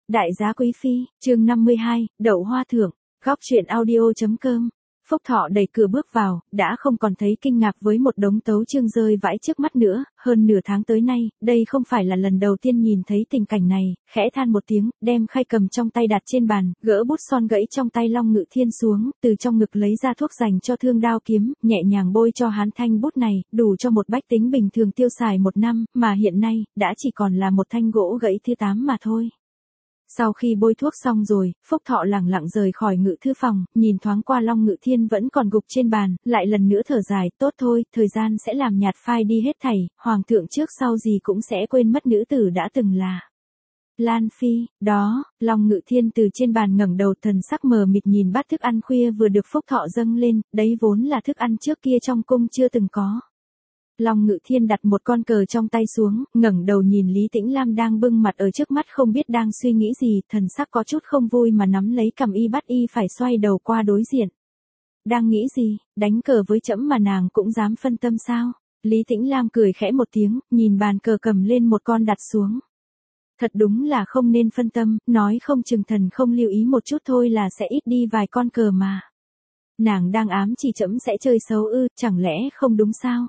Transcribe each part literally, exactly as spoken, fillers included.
Đại giá quý phi, chương năm mươi hai, đậu hoa thưởng, góc truyện audio.com. Phúc Thọ đẩy cửa bước vào, đã không còn thấy kinh ngạc với một đống tấu chương rơi vãi trước mắt nữa, hơn nửa tháng tới nay, đây không phải là lần đầu tiên nhìn thấy tình cảnh này, khẽ than một tiếng, đem khay cầm trong tay đặt trên bàn, gỡ bút son gãy trong tay Long Ngự Thiên xuống, từ trong ngực lấy ra thuốc dành cho thương đao kiếm, nhẹ nhàng bôi cho hắn thanh bút này, đủ cho một bách tính bình thường tiêu xài một năm, mà hiện nay, đã chỉ còn là một thanh gỗ gãy thứ tám mà thôi. Sau khi bôi thuốc xong rồi, Phúc Thọ lẳng lặng rời khỏi ngự thư phòng, nhìn thoáng qua Long Ngự Thiên vẫn còn gục trên bàn, lại lần nữa thở dài, tốt thôi, thời gian sẽ làm nhạt phai đi hết thảy, hoàng thượng trước sau gì cũng sẽ quên mất nữ tử đã từng là Lan Phi, đó, Long Ngự Thiên từ trên bàn ngẩng đầu, thần sắc mờ mịt nhìn bát thức ăn khuya vừa được Phúc Thọ dâng lên, đấy vốn là thức ăn trước kia trong cung chưa từng có. Long Ngự Thiên đặt một con cờ trong tay xuống, ngẩng đầu nhìn Lý Tĩnh Lam đang bưng mặt ở trước mắt không biết đang suy nghĩ gì, thần sắc có chút không vui mà nắm lấy cằm y bắt y phải xoay đầu qua đối diện. Đang nghĩ gì, đánh cờ với trẫm mà nàng cũng dám phân tâm sao? Lý Tĩnh Lam cười khẽ một tiếng, nhìn bàn cờ cầm lên một con đặt xuống. Thật đúng là không nên phân tâm, nói không chừng thần không lưu ý một chút thôi là sẽ ít đi vài con cờ mà. Nàng đang ám chỉ trẫm sẽ chơi xấu ư, chẳng lẽ không đúng sao?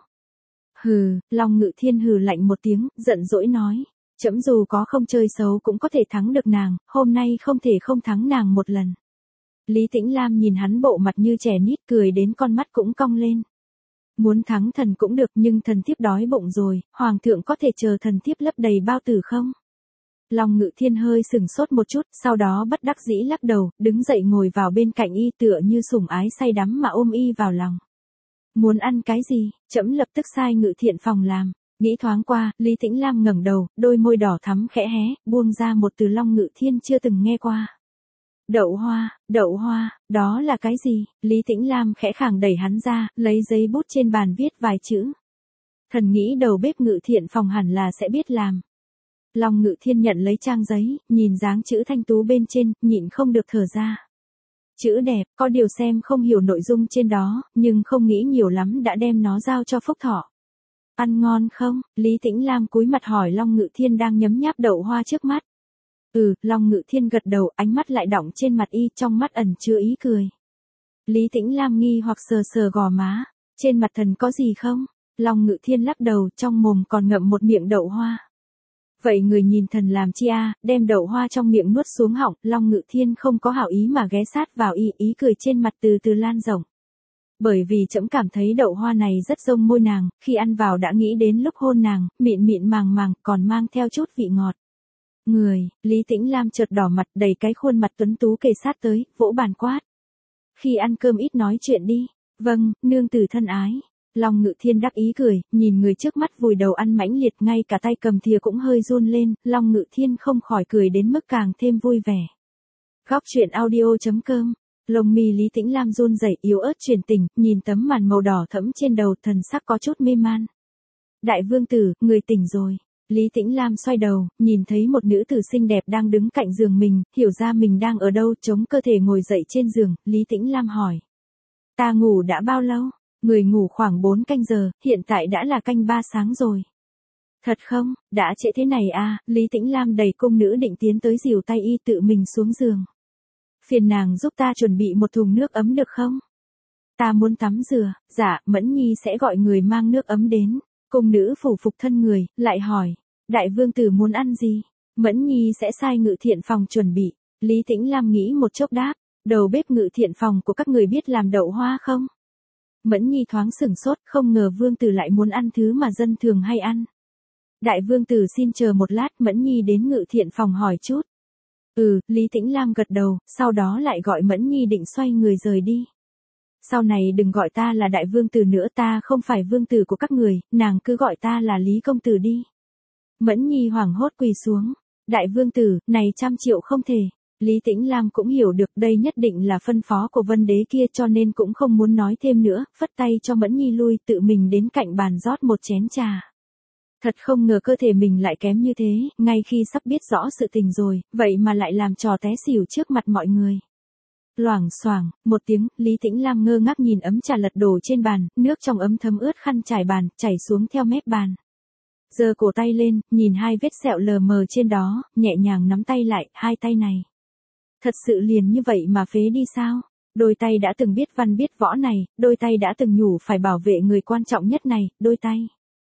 Hừ, Long Ngự Thiên hừ lạnh một tiếng, giận dỗi nói, trẫm dù có không chơi xấu cũng có thể thắng được nàng, hôm nay không thể không thắng nàng một lần. Lý Tĩnh Lam nhìn hắn bộ mặt như trẻ nít, cười đến con mắt cũng cong lên. Muốn thắng thần cũng được, nhưng thần thiếp đói bụng rồi, hoàng thượng có thể chờ thần thiếp lấp đầy bao tử không? Long Ngự Thiên hơi sừng sốt một chút, sau đó bất đắc dĩ lắc đầu, đứng dậy ngồi vào bên cạnh y tựa như sủng ái say đắm mà ôm y vào lòng. Muốn ăn cái gì, trẫm lập tức sai Ngự Thiện phòng làm. Nghĩ thoáng qua, Lý Tĩnh Lam ngẩng đầu, đôi môi đỏ thắm khẽ hé, buông ra một từ Long Ngự Thiên chưa từng nghe qua. Đậu hoa, đậu hoa, đó là cái gì? Lý Tĩnh Lam khẽ khàng đẩy hắn ra, lấy giấy bút trên bàn viết vài chữ. Thần nghĩ đầu bếp Ngự Thiện phòng hẳn là sẽ biết làm. Long Ngự Thiên nhận lấy trang giấy, nhìn dáng chữ thanh tú bên trên, nhịn không được thở ra. Chữ đẹp, có điều xem không hiểu nội dung trên đó, nhưng không nghĩ nhiều lắm đã đem nó giao cho Phúc Thọ. Ăn ngon không? Lý Tĩnh Lam cúi mặt hỏi Long Ngự Thiên đang nhấm nháp đậu hoa trước mắt. Ừ, Long Ngự Thiên gật đầu, ánh mắt lại đọng trên mặt y, trong mắt ẩn chứa ý cười. Lý Tĩnh Lam nghi hoặc sờ sờ gò má, trên mặt thần có gì không? Long Ngự Thiên lắc đầu, trong mồm còn ngậm một miệng đậu hoa. Vậy người nhìn thần làm chi a? Đem đậu hoa trong miệng nuốt xuống họng, Long Ngự Thiên không có hảo ý mà ghé sát vào y, ý cười trên mặt từ từ lan rộng. Bởi vì trẫm cảm thấy đậu hoa này rất giống môi nàng, khi ăn vào đã nghĩ đến lúc hôn nàng, mịn mịn màng màng, còn mang theo chút vị ngọt. Người, Lý Tĩnh Lam chợt đỏ mặt, đầy cái khuôn mặt tuấn tú kề sát tới, vỗ bàn quát. Khi ăn cơm ít nói chuyện đi. Vâng, nương tử thân ái. Long Ngự Thiên đắc ý cười, nhìn người trước mắt vùi đầu ăn mãnh liệt, ngay cả tay cầm thìa cũng hơi run lên, Long Ngự Thiên không khỏi cười đến mức càng thêm vui vẻ. Góc truyện audio.com. Lông mi Lý Tĩnh Lam run rẩy, yếu ớt truyền tình, nhìn tấm màn màu đỏ thẫm trên đầu, thần sắc có chút mê man. Đại vương tử, người tỉnh rồi. Lý Tĩnh Lam xoay đầu, nhìn thấy một nữ tử xinh đẹp đang đứng cạnh giường mình, hiểu ra mình đang ở đâu, chống cơ thể ngồi dậy trên giường, Lý Tĩnh Lam hỏi. Ta ngủ đã bao lâu? Người ngủ khoảng bốn canh giờ, hiện tại đã là canh ba sáng rồi. Thật không, đã trễ thế này à? Lý Tĩnh Lam đẩy cung nữ định tiến tới dìu tay y tự mình xuống giường. Phiền nàng giúp ta chuẩn bị một thùng nước ấm được không? Ta muốn tắm rửa. Dạ, Mẫn Nhi sẽ gọi người mang nước ấm đến. Cung nữ phủ phục thân người, lại hỏi. Đại vương tử muốn ăn gì? Mẫn Nhi sẽ sai Ngự Thiện phòng chuẩn bị. Lý Tĩnh Lam nghĩ một chốc đáp. Đầu bếp Ngự Thiện phòng của các người biết làm đậu hoa không? Mẫn Nhi thoáng sửng sốt, không ngờ vương tử lại muốn ăn thứ mà dân thường hay ăn. Đại vương tử xin chờ một lát, Mẫn Nhi đến Ngự Thiện phòng hỏi chút. Ừ, Lý Tĩnh Lam gật đầu, sau đó lại gọi Mẫn Nhi định xoay người rời đi. Sau này đừng gọi ta là đại vương tử nữa, ta không phải vương tử của các người, nàng cứ gọi ta là Lý công tử đi. Mẫn Nhi hoảng hốt quỳ xuống. Đại vương tử, này trăm triệu không thể. Lý Tĩnh Lam cũng hiểu được đây nhất định là phân phó của Vân Đế kia, cho nên cũng không muốn nói thêm nữa, phất tay cho Mẫn Nhi lui, tự mình đến cạnh bàn rót một chén trà. Thật không ngờ cơ thể mình lại kém như thế, ngay khi sắp biết rõ sự tình rồi, vậy mà lại làm trò té xỉu trước mặt mọi người. Loảng xoảng, một tiếng, Lý Tĩnh Lam ngơ ngác nhìn ấm trà lật đổ trên bàn, nước trong ấm thấm ướt khăn trải bàn, chảy xuống theo mép bàn. Giơ cổ tay lên, nhìn hai vết sẹo lờ mờ trên đó, nhẹ nhàng nắm tay lại, hai tay này. Thật sự liền như vậy mà phế đi sao? Đôi tay đã từng biết văn biết võ này, đôi tay đã từng nhủ phải bảo vệ người quan trọng nhất này, đôi tay.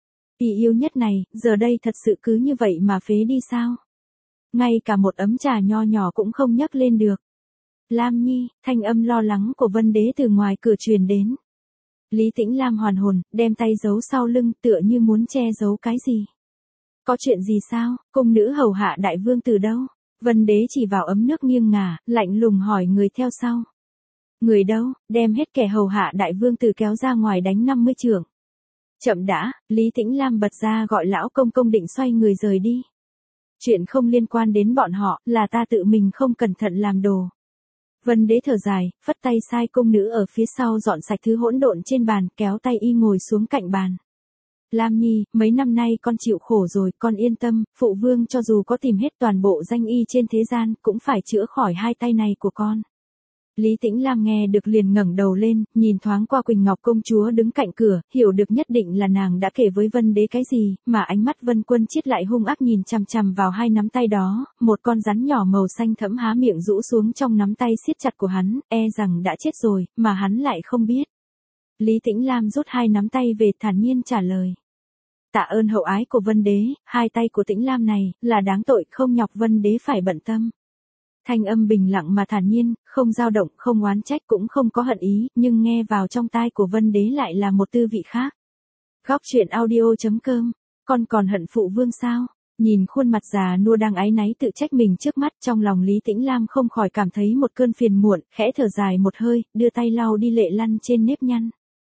Y yêu nhất này, giờ đây thật sự cứ như vậy mà phế đi sao? Ngay cả một ấm trà nho nhỏ cũng không nhấc lên được. Lam Nhi, thanh âm lo lắng của Vân Đế từ ngoài cửa truyền đến. Lý Tĩnh Lam hoàn hồn, đem tay giấu sau lưng tựa như muốn che giấu cái gì. Có chuyện gì sao, cung nữ hầu hạ đại vương từ đâu? Vân Đế chỉ vào ấm nước nghiêng ngả, lạnh lùng hỏi người theo sau. Người đâu, đem hết kẻ hầu hạ đại vương từ kéo ra ngoài đánh năm mươi chưởng. Chậm đã, Lý Tĩnh Lam bật ra gọi lão công công định xoay người rời đi. Chuyện không liên quan đến bọn họ, là ta tự mình không cẩn thận làm đồ. Vân Đế thở dài, phất tay sai cung nữ ở phía sau dọn sạch thứ hỗn độn trên bàn, kéo tay y ngồi xuống cạnh bàn. Lam Nhi, mấy năm nay con chịu khổ rồi, con yên tâm, phụ vương cho dù có tìm hết toàn bộ danh y trên thế gian, cũng phải chữa khỏi hai tay này của con. Lý Tĩnh Lam nghe được liền ngẩng đầu lên, nhìn thoáng qua Quỳnh Ngọc công chúa đứng cạnh cửa, hiểu được nhất định là nàng đã kể với Vân Đế cái gì, mà ánh mắt Vân Quân Chiết lại hung ác nhìn chằm chằm vào hai nắm tay đó, một con rắn nhỏ màu xanh thẫm há miệng rũ xuống trong nắm tay siết chặt của hắn, e rằng đã chết rồi, mà hắn lại không biết. Lý Tĩnh Lam rút hai nắm tay về thản nhiên trả lời. Tạ ơn hậu ái của Vân Đế, hai tay của Tĩnh Lam này, là đáng tội không nhọc Vân Đế phải bận tâm. Thanh âm bình lặng mà thản nhiên, không dao động, không oán trách cũng không có hận ý, nhưng nghe vào trong tai của Vân Đế lại là một tư vị khác. Góc truyện audio chấm com, con còn hận phụ vương sao? Nhìn khuôn mặt già nua đang áy náy tự trách mình trước mắt, trong lòng Lý Tĩnh Lam không khỏi cảm thấy một cơn phiền muộn, khẽ thở dài một hơi, đưa tay lau đi lệ lăn trên nếp nhăn.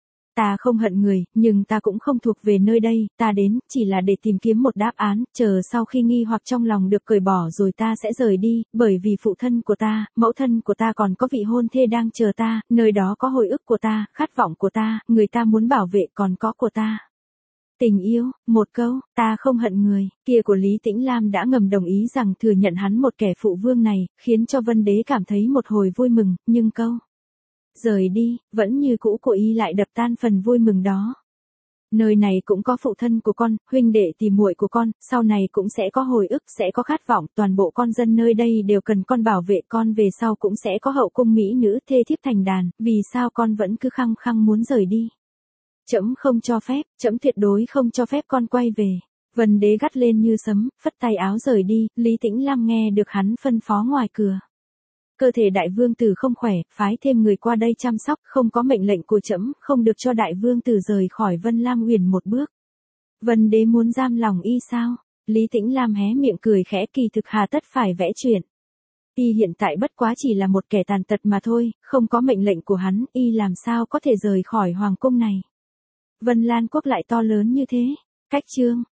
Ta không hận người, nhưng ta cũng không thuộc về nơi đây, ta đến, chỉ là để tìm kiếm một đáp án, chờ sau khi nghi hoặc trong lòng được cởi bỏ rồi ta sẽ rời đi, bởi vì phụ thân của ta, mẫu thân của ta còn có vị hôn thê đang chờ ta, nơi đó có hồi ức của ta, khát vọng của ta, người ta muốn bảo vệ còn có của ta. Tình yêu, một câu, ta không hận người, kia của Lý Tĩnh Lam đã ngầm đồng ý rằng thừa nhận hắn một kẻ phụ vương này, khiến cho Vân Đế cảm thấy một hồi vui mừng, nhưng câu rời đi, vẫn như cũ của y lại đập tan phần vui mừng đó. Nơi này cũng có phụ thân của con, huynh đệ tỉ muội của con, sau này cũng sẽ có hồi ức, sẽ có khát vọng, toàn bộ con dân nơi đây đều cần con bảo vệ, con về sau cũng sẽ có hậu cung mỹ nữ thê thiếp thành đàn, vì sao con vẫn cứ khăng khăng muốn rời đi? Trẫm không cho phép, trẫm tuyệt đối không cho phép con quay về. Vân Đế gắt lên như sấm, phất tay áo rời đi, Lý Tĩnh Lam nghe được hắn phân phó ngoài cửa. Cơ thể đại vương tử không khỏe, phái thêm người qua đây chăm sóc, không có mệnh lệnh của trẫm, không được cho đại vương tử rời khỏi Vân Lam Uyển một bước. Vân Đế muốn giam lòng y sao? Lý Tĩnh Lam hé miệng cười khẽ, kỳ thực hà tất phải vẽ chuyện. Y hiện tại bất quá chỉ là một kẻ tàn tật mà thôi, không có mệnh lệnh của hắn, y làm sao có thể rời khỏi hoàng cung này. Vân Lan quốc lại to lớn như thế. Cách chương